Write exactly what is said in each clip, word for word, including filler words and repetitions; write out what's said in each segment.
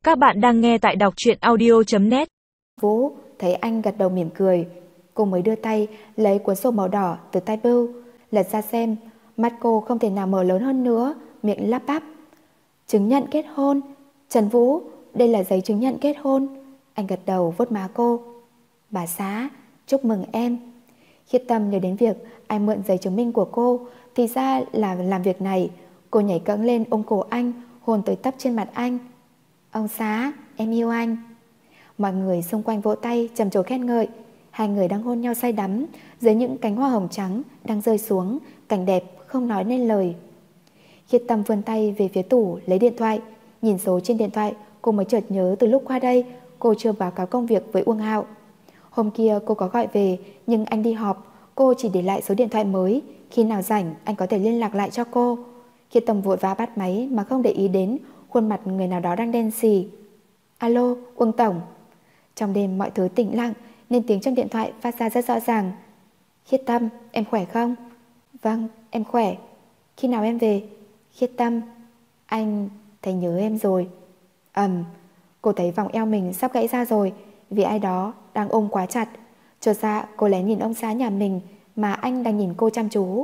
Các bạn đang nghe tại đọc truyện audio chấm net. Vũ thấy anh gật đầu mỉm cười, cô mới đưa tay lấy cuốn sổ màu đỏ từ tay Bưu, lật ra xem. Mắt cô không thể nào mở lớn hơn nữa, miệng lắp bắp: chứng nhận kết hôn. Trần Vũ, đây là giấy chứng nhận kết hôn. Anh gật đầu vuốt má cô. Bà xã, chúc mừng em. Khiết Tâm nhớ đến việc anh mượn giấy chứng minh của cô, thì ra là làm việc này. Cô nhảy cẫng lên ôm cổ anh, hôn tới tấp trên mặt anh. Ông xã, em yêu anh. Mọi người xung quanh vỗ tay trầm trồ khen ngợi. Hai người đang hôn nhau say đắm dưới những cánh hoa hồng trắng đang rơi xuống, cảnh đẹp không nói nên lời. Khiết Tâm vươn tay về phía tủ lấy điện thoại, nhìn số trên điện thoại. Cô mới chợt nhớ từ lúc qua đây cô chưa báo cáo công việc với Uông Hạo. Hôm kia cô có gọi về, nhưng anh đi họp. Cô chỉ để lại số điện thoại mới, khi nào rảnh anh có thể liên lạc lại cho cô. Khiết Tâm vội vã bắt máy mà không để ý đến khuôn mặt người nào đó đang đen xì. Alo, Uông Tổng. Trong đêm mọi thứ tĩnh lặng nên tiếng trong điện thoại phát ra rất rõ ràng. Khiết Tâm, em khỏe không? Vâng, em khỏe. Khi nào em về? Khiết Tâm, anh thấy nhớ em rồi. Ầm, cô thấy vòng eo mình sắp gãy ra rồi, vì ai đó đang ôm quá chặt. Chợt ra cô lén nhìn ông xã nhà mình mà anh đang nhìn cô chăm chú.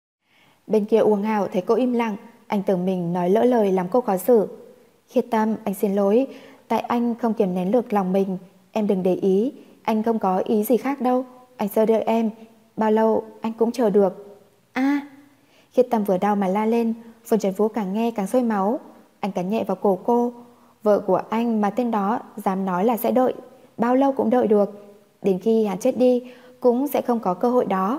Bên kia Uông Hạo thấy cô im lặng, anh tưởng mình nói lỡ lời làm cô khó xử. Khiết Tâm, anh xin lỗi, tại anh không kiềm nén được lòng mình. Em đừng để ý, anh không có ý gì khác đâu. Anh sợ đợi em, bao lâu anh cũng chờ được. A à, Khiết Tâm vừa đau mà la lên. Phương Trần Vũ càng nghe càng sôi máu. Anh cắn nhẹ vào cổ cô. Vợ của anh mà tên đó dám nói là sẽ đợi, bao lâu cũng đợi được. Đến khi hắn chết đi cũng sẽ không có cơ hội đó.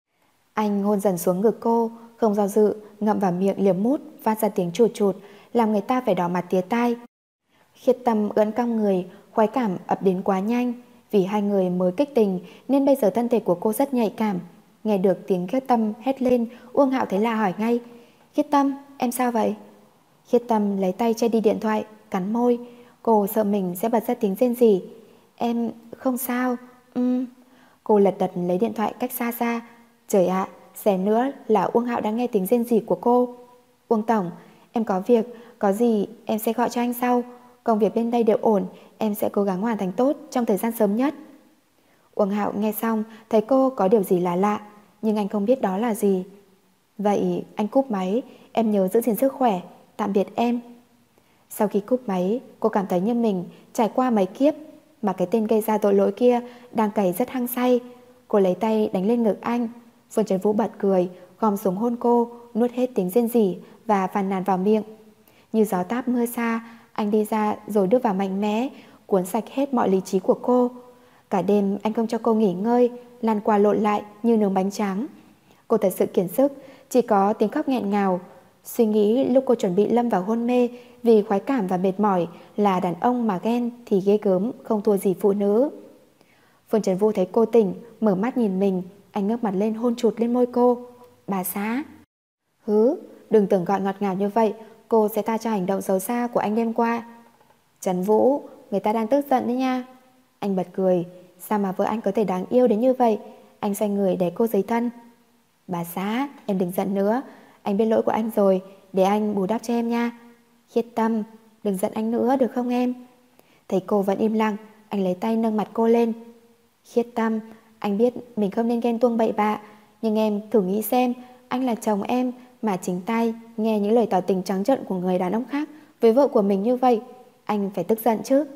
Anh hôn dần xuống ngực cô, không do dự, ngậm vào miệng liếm mút, phát ra tiếng chụt chụt, làm người ta phải đỏ mặt tía tai. Khiết Tâm ưỡn cong người, khoái cảm ập đến quá nhanh. Vì hai người mới kích tình nên bây giờ thân thể của cô rất nhạy cảm. Nghe được tiếng Khiết Tâm hét lên, Uông Hạo thấy lạ hỏi ngay: Khiết Tâm, em sao vậy? Khiết Tâm lấy tay che đi điện thoại, cắn môi. Cô sợ mình sẽ bật ra tiếng rên rỉ. Em không sao. Ừm. Cô lật đật lấy điện thoại cách xa ra. Trời ạ, xé nữa là Uông Hạo đang nghe tiếng rên rỉ của cô. Uông Tổng, em có việc, có gì em sẽ gọi cho anh sau. Công việc bên đây đều ổn, em sẽ cố gắng hoàn thành tốt trong thời gian sớm nhất. Uông Hạo nghe xong thấy cô có điều gì là lạ, nhưng anh không biết đó là gì. Vậy anh cúp máy, em nhớ giữ gìn sức khỏe. Tạm biệt em. Sau khi cúp máy, cô cảm thấy như mình trải qua mấy kiếp, mà cái tên gây ra tội lỗi kia đang cày rất hăng say. Cô lấy tay đánh lên ngực anh. Phương Trần Vũ bật cười, gom xuống hôn cô, nuốt hết tiếng rên rỉ và phàn nàn vào miệng. Như gió táp mưa xa, anh đi ra rồi đưa vào mạnh mẽ, cuốn sạch hết mọi lý trí của cô. Cả đêm anh không cho cô nghỉ ngơi, lăn qua lộn lại như nướng bánh tráng. Cô thật sự kiệt sức, chỉ có tiếng khóc nghẹn ngào. Suy nghĩ lúc cô chuẩn bị lâm vào hôn mê vì khoái cảm và mệt mỏi là đàn ông mà ghen thì ghê gớm không thua gì phụ nữ. Phương Trần Vũ thấy cô tỉnh, mở mắt nhìn mình, anh ngước mặt lên hôn chụt lên môi cô. Bà xã. Hứ, đừng tưởng gọi ngọt ngào như vậy cô sẽ tha cho hành động xấu xa của anh đêm qua. Trần Vũ, người ta đang tức giận đấy nha. Anh bật cười, sao mà vợ anh có thể đáng yêu đến như vậy. Anh xoay người để cô giấy thân. Bà xã, em đừng giận nữa, anh biết lỗi của anh rồi, để anh bù đắp cho em nha. Khiết Tâm, đừng giận anh nữa được không em? Thấy cô vẫn im lặng, anh lấy tay nâng mặt cô lên. Khiết Tâm, anh biết mình không nên ghen tuông bậy bạ, nhưng em thử nghĩ xem, anh là chồng em mà chính tay nghe những lời tỏ tình trắng trợn của người đàn ông khác với vợ của mình như vậy, anh phải tức giận chứ.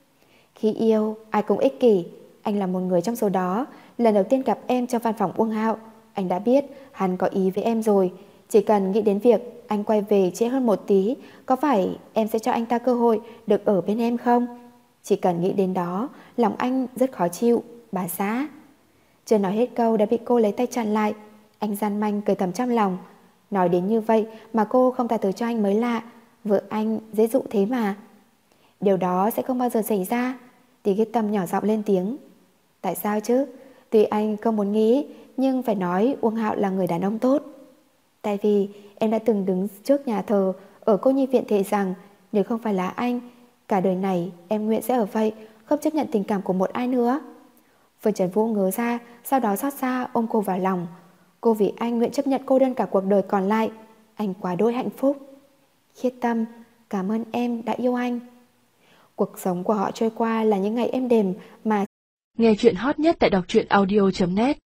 Khi yêu, ai cũng ích kỷ. Anh là một người trong số đó. Lần đầu tiên gặp em trong văn phòng Uông Hạo, anh đã biết hắn có ý với em rồi. Chỉ cần nghĩ đến việc anh quay về trễ hơn một tí, có phải em sẽ cho anh ta cơ hội được ở bên em không? Chỉ cần nghĩ đến đó, lòng anh rất khó chịu, bà xã. Chưa nói hết câu đã bị cô lấy tay chặn lại. Anh gian manh cười thầm trong lòng. Nói đến như vậy mà cô không tha thứ cho anh mới lạ. Vợ anh dễ dụ thế mà. Điều đó sẽ không bao giờ xảy ra. Thì Khiết Tâm nhỏ giọng lên tiếng. Tại sao chứ? Tuy anh không muốn nghĩ, nhưng phải nói Uông Hạo là người đàn ông tốt. Tại vì em đã từng đứng trước nhà thờ ở cô nhi viện thề rằng nếu không phải là anh, cả đời này em nguyện sẽ ở vậy, không chấp nhận tình cảm của một ai nữa. Phương Trần Vũ ngớ ra, sau đó xót xa ôm cô vào lòng. Cô vì anh nguyện chấp nhận cô đơn cả cuộc đời còn lại. Anh quá đỗi hạnh phúc. Khiết Tâm, cảm ơn em đã yêu anh. Cuộc sống của họ trôi qua là những ngày êm đềm mà nghe chuyện hot nhất tại đọc truyện audio chấm net.